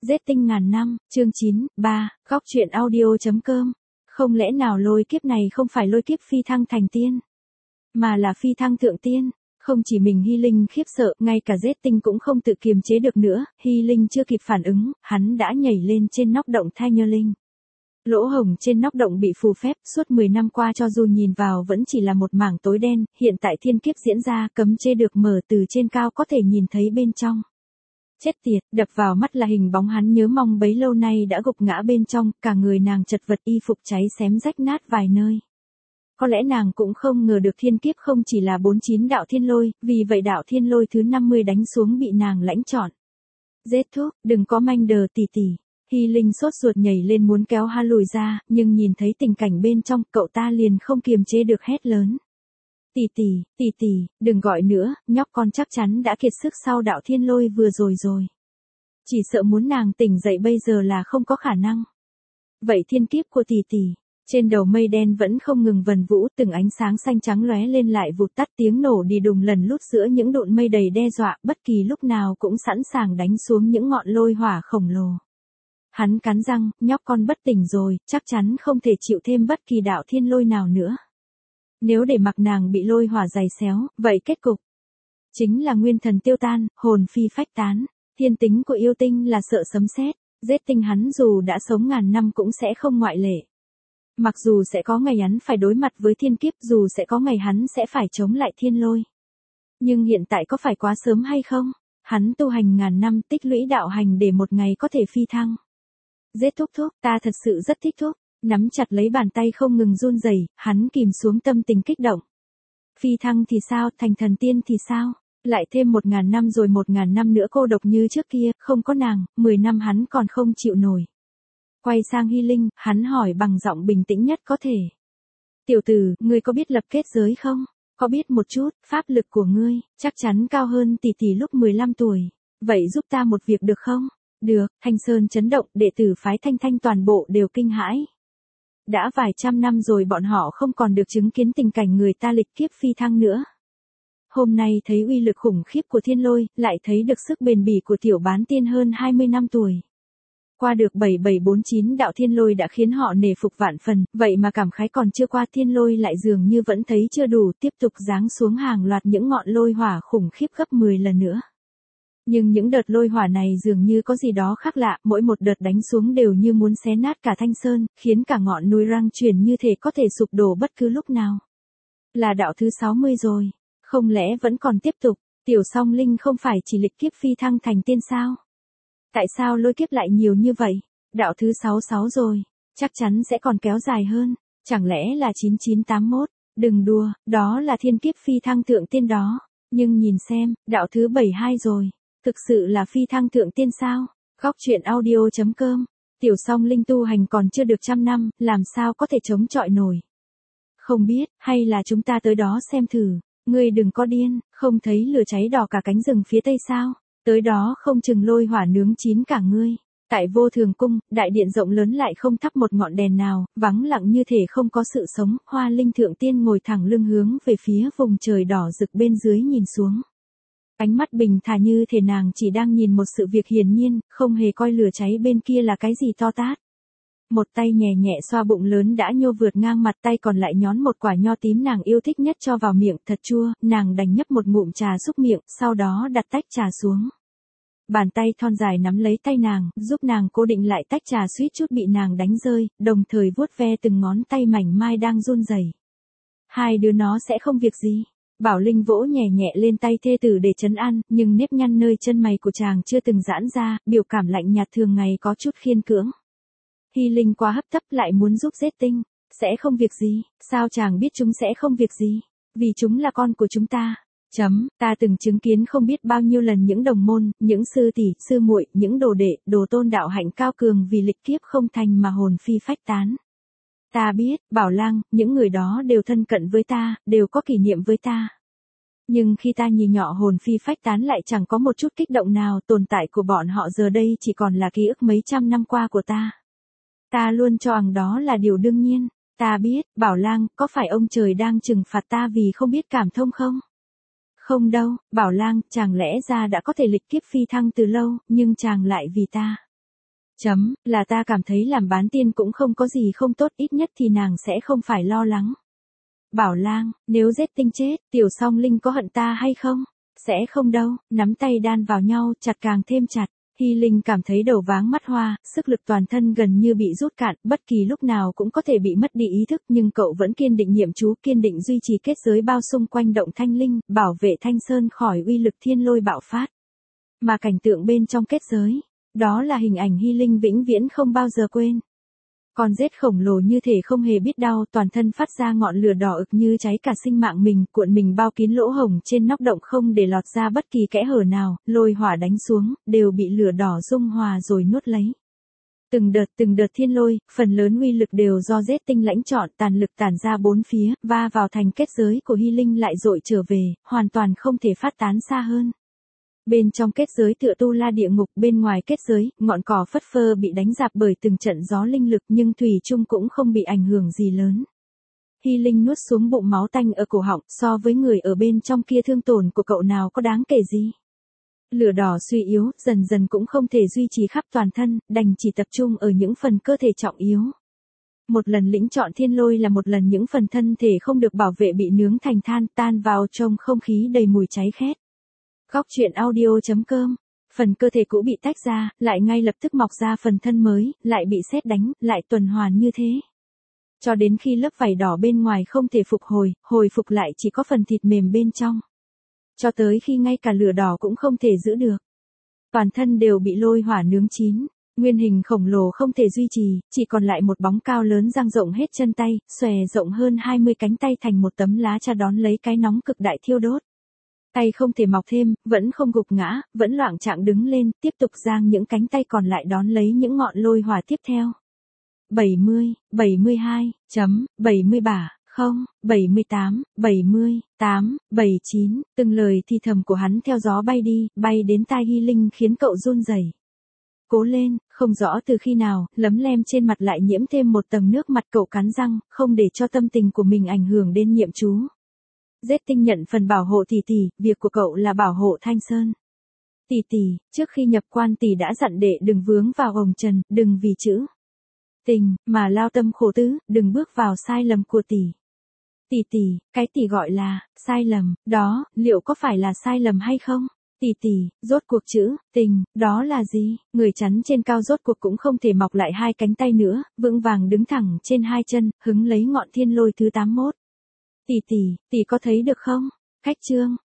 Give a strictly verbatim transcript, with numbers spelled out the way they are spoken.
Giết tinh ngàn năm, chương chín, ba, góc truyện audio.com. Không lẽ nào lôi kiếp này không phải lôi kiếp phi thăng thành tiên, mà là phi thăng thượng tiên? Không chỉ mình Hy Linh khiếp sợ, ngay cả Giết tinh cũng không tự kiềm chế được nữa, Hy Linh chưa kịp phản ứng, hắn đã nhảy lên trên nóc động Thai Nhơ Linh. Lỗ hổng trên nóc động bị phù phép, suốt mười năm qua cho dù nhìn vào vẫn chỉ là một mảng tối đen, hiện tại thiên kiếp diễn ra, cấm chế được mở từ trên cao có thể nhìn thấy bên trong. Chết tiệt, đập vào mắt là hình bóng hắn nhớ mong bấy lâu nay đã gục ngã bên trong, cả người nàng chật vật, y phục cháy xém rách nát vài nơi. Có lẽ nàng cũng không ngờ được thiên kiếp không chỉ là bốn mươi chín đạo thiên lôi, vì vậy đạo thiên lôi thứ năm mươi đánh xuống bị nàng lãnh trọn. Giết thuốc, đừng có manh đờ tỉ tỉ. Hy Linh sốt ruột nhảy lên muốn kéo Ha lùi ra, nhưng nhìn thấy tình cảnh bên trong, cậu ta liền không kiềm chế được hét lớn. Tỷ tỷ, tỷ tỷ, đừng gọi nữa, nhóc con chắc chắn đã kiệt sức sau đạo thiên lôi vừa rồi rồi. Chỉ sợ muốn nàng tỉnh dậy bây giờ là không có khả năng. Vậy thiên kiếp của tỷ tỷ, trên đầu mây đen vẫn không ngừng vần vũ, từng ánh sáng xanh trắng lóe lên lại vụt tắt, tiếng nổ đi đùng lần lút giữa những độn mây đầy đe dọa, bất kỳ lúc nào cũng sẵn sàng đánh xuống những ngọn lôi hỏa khổng lồ. Hắn cắn răng, nhóc con bất tỉnh rồi, chắc chắn không thể chịu thêm bất kỳ đạo thiên lôi nào nữa. Nếu để mặc nàng bị lôi hỏa giày xéo, vậy kết cục chính là nguyên thần tiêu tan, hồn phi phách tán. Thiên tính của yêu tinh là sợ sấm sét, Giết tinh hắn dù đã sống ngàn năm cũng sẽ không ngoại lệ. Mặc dù sẽ có ngày hắn phải đối mặt với thiên kiếp, dù sẽ có ngày hắn sẽ phải chống lại thiên lôi. Nhưng hiện tại có phải quá sớm hay không? Hắn tu hành ngàn năm tích lũy đạo hành để một ngày có thể phi thăng. Giết thúc thúc, ta thật sự rất thích thúc. Nắm chặt lấy bàn tay không ngừng run rẩy, hắn kìm xuống tâm tình kích động. Phi thăng thì sao, thành thần tiên thì sao? Lại thêm một ngàn năm rồi một ngàn năm nữa cô độc như trước kia, không có nàng, mười năm hắn còn không chịu nổi. Quay sang Hy Linh, hắn hỏi bằng giọng bình tĩnh nhất có thể. Tiểu tử, ngươi có biết lập kết giới không? Có biết một chút, pháp lực của ngươi, chắc chắn cao hơn tỷ tỷ lúc mười lăm tuổi. Vậy giúp ta một việc được không? Được, Thanh Sơn chấn động, đệ tử phái Thanh Thanh toàn bộ đều kinh hãi. Đã vài trăm năm rồi bọn họ không còn được chứng kiến tình cảnh người ta lịch kiếp phi thăng nữa. Hôm nay thấy uy lực khủng khiếp của thiên lôi, lại thấy được sức bền bỉ của tiểu bán tiên hơn hai mươi năm tuổi. Qua được bảy bảy bốn chín đạo thiên lôi đã khiến họ nể phục vạn phần, vậy mà cảm khái còn chưa qua thiên lôi lại dường như vẫn thấy chưa đủ, tiếp tục giáng xuống hàng loạt những ngọn lôi hỏa khủng khiếp gấp mười lần nữa. Nhưng những đợt lôi hỏa này dường như có gì đó khác lạ, mỗi một đợt đánh xuống đều như muốn xé nát cả Thanh Sơn, khiến cả ngọn núi răng chuyển như thể có thể sụp đổ bất cứ lúc nào. Là đạo thứ sáu mươi rồi, không lẽ vẫn còn tiếp tục? Tiểu Song Linh không phải chỉ lịch kiếp phi thăng thành tiên sao? Tại sao lôi kiếp lại nhiều như vậy? Đạo thứ sáu mươi sáu rồi, chắc chắn sẽ còn kéo dài hơn, chẳng lẽ là chín chín tám mốt? Đừng đùa, đó là thiên kiếp phi thăng thượng tiên đó. Nhưng nhìn xem, đạo thứ bảy mươi hai rồi. Thực sự là phi thăng thượng tiên sao? Góc truyện audio.com. Tiểu Song Linh tu hành còn chưa được trăm năm, làm sao có thể chống chọi nổi? Không biết, hay là chúng ta tới đó xem thử. Ngươi đừng có điên, không thấy lửa cháy đỏ cả cánh rừng phía tây sao? Tới đó không chừng lôi hỏa nướng chín cả ngươi. Tại Vô Thường Cung, đại điện rộng lớn lại không thắp một ngọn đèn nào, vắng lặng như thể không có sự sống. Hoa Linh thượng tiên ngồi thẳng lưng hướng về phía vùng trời đỏ rực bên dưới nhìn xuống. Ánh mắt bình thả như thể nàng chỉ đang nhìn một sự việc hiển nhiên, không hề coi lửa cháy bên kia là cái gì to tát. Một tay nhẹ nhẹ xoa bụng lớn đã nhô vượt ngang mặt, tay còn lại nhón một quả nho tím nàng yêu thích nhất cho vào miệng, thật chua, nàng đành nhấp một ngụm trà xúc miệng, sau đó đặt tách trà xuống. Bàn tay thon dài nắm lấy tay nàng, giúp nàng cố định lại tách trà suýt chút bị nàng đánh rơi, đồng thời vuốt ve từng ngón tay mảnh mai đang run rẩy. Hai đứa nó sẽ không việc gì. Bảo Linh vỗ nhẹ nhẹ lên tay thê tử để trấn an, nhưng nếp nhăn nơi chân mày của chàng chưa từng giãn ra, biểu cảm lạnh nhạt thường ngày có chút khiên cưỡng. Hy Linh quá hấp tấp lại muốn giúp Giết tinh, sẽ không việc gì, sao chàng biết chúng sẽ không việc gì? Vì chúng là con của chúng ta. Chấm, ta từng chứng kiến không biết bao nhiêu lần những đồng môn, những sư tỷ, sư muội, những đồ đệ, đồ tôn đạo hạnh cao cường vì lịch kiếp không thành mà hồn phi phách tán. Ta biết, Bảo Lang, những người đó đều thân cận với ta, đều có kỷ niệm với ta. Nhưng khi ta nhìn nhỏ hồn phi phách tán lại chẳng có một chút kích động nào, tồn tại của bọn họ giờ đây chỉ còn là ký ức mấy trăm năm qua của ta. Ta luôn cho rằng đó là điều đương nhiên. Ta biết, Bảo Lang, có phải ông trời đang trừng phạt ta vì không biết cảm thông không? Không đâu, Bảo Lang, chàng lẽ ra đã có thể lịch kiếp phi thăng từ lâu, nhưng chàng lại vì ta. Chấm, là ta cảm thấy làm bán tiên cũng không có gì không tốt, ít nhất thì nàng sẽ không phải lo lắng. Bảo Lang, nếu giết tinh chết, Tiểu Song Linh có hận ta hay không? Sẽ không đâu, nắm tay đan vào nhau, chặt càng thêm chặt. Hy Linh cảm thấy đầu váng mắt hoa, sức lực toàn thân gần như bị rút cạn, bất kỳ lúc nào cũng có thể bị mất đi ý thức, nhưng cậu vẫn kiên định niệm chú, kiên định duy trì kết giới bao xung quanh động Thanh Linh, bảo vệ Thanh Sơn khỏi uy lực thiên lôi bạo phát. Mà cảnh tượng bên trong kết giới, đó là hình ảnh Hy Linh vĩnh viễn không bao giờ quên. Con rết khổng lồ như thể không hề biết đau, toàn thân phát ra ngọn lửa đỏ ực như cháy cả sinh mạng mình, cuộn mình bao kín lỗ hổng trên nóc động không để lọt ra bất kỳ kẽ hở nào, lôi hỏa đánh xuống, đều bị lửa đỏ dung hòa rồi nuốt lấy. Từng đợt từng đợt thiên lôi, phần lớn uy lực đều do rết tinh lãnh chọn, tàn lực tản ra bốn phía, va vào thành kết giới của Hy Linh lại dội trở về, hoàn toàn không thể phát tán xa hơn. Bên trong kết giới tựa tu la địa ngục, bên ngoài kết giới, ngọn cỏ phất phơ bị đánh rạp bởi từng trận gió linh lực nhưng thủy chung cũng không bị ảnh hưởng gì lớn. Hy Linh nuốt xuống bụng máu tanh ở cổ họng, so với người ở bên trong kia thương tổn của cậu nào có đáng kể gì. Lửa đỏ suy yếu, dần dần cũng không thể duy trì khắp toàn thân, đành chỉ tập trung ở những phần cơ thể trọng yếu. Một lần lĩnh chọn thiên lôi là một lần những phần thân thể không được bảo vệ bị nướng thành than, tan vào trong không khí đầy mùi cháy khét. Góc truyện audio.com. Phần cơ thể cũ bị tách ra, lại ngay lập tức mọc ra phần thân mới, lại bị sét đánh, lại tuần hoàn như thế. Cho đến khi lớp vảy đỏ bên ngoài không thể phục hồi, hồi phục lại chỉ có phần thịt mềm bên trong. Cho tới khi ngay cả lửa đỏ cũng không thể giữ được. Toàn thân đều bị lôi hỏa nướng chín. Nguyên hình khổng lồ không thể duy trì, chỉ còn lại một bóng cao lớn dang rộng hết chân tay, xòe rộng hơn hai mươi cánh tay thành một tấm lá cha đón lấy cái nóng cực đại thiêu đốt. Tay không thể mọc thêm, vẫn không gục ngã, vẫn loạng choạng đứng lên, tiếp tục giang những cánh tay còn lại đón lấy những ngọn lôi hỏa tiếp theo. bảy mươi, bảy mươi hai, chấm, bảy mươi ba, không, bảy mươi tám, bảy mươi, tám, bảy mươi chín, từng lời thì thầm của hắn theo gió bay đi, bay đến tai Hy Linh khiến cậu run rẩy. Cố lên, không rõ từ khi nào, lấm lem trên mặt lại nhiễm thêm một tầng nước mặt, cậu cắn răng, không để cho tâm tình của mình ảnh hưởng đến niệm chú. Rết tinh nhận phần bảo hộ tỷ tỷ, việc của cậu là bảo hộ Thanh Sơn. Tỷ tỷ, trước khi nhập quan tỷ đã dặn đệ đừng vướng vào hồng trần, đừng vì chữ tình mà lao tâm khổ tứ, đừng bước vào sai lầm của tỷ. Tỷ tỷ, cái tỷ gọi là sai lầm, đó, liệu có phải là sai lầm hay không? Tỷ tỷ, rốt cuộc chữ tình, đó là gì? Người chắn trên cao rốt cuộc cũng không thể mọc lại hai cánh tay nữa, vững vàng đứng thẳng trên hai chân, hứng lấy ngọn thiên lôi thứ tám mươi mốt. Tỷ tỷ, tỷ có thấy được không? Khách chương.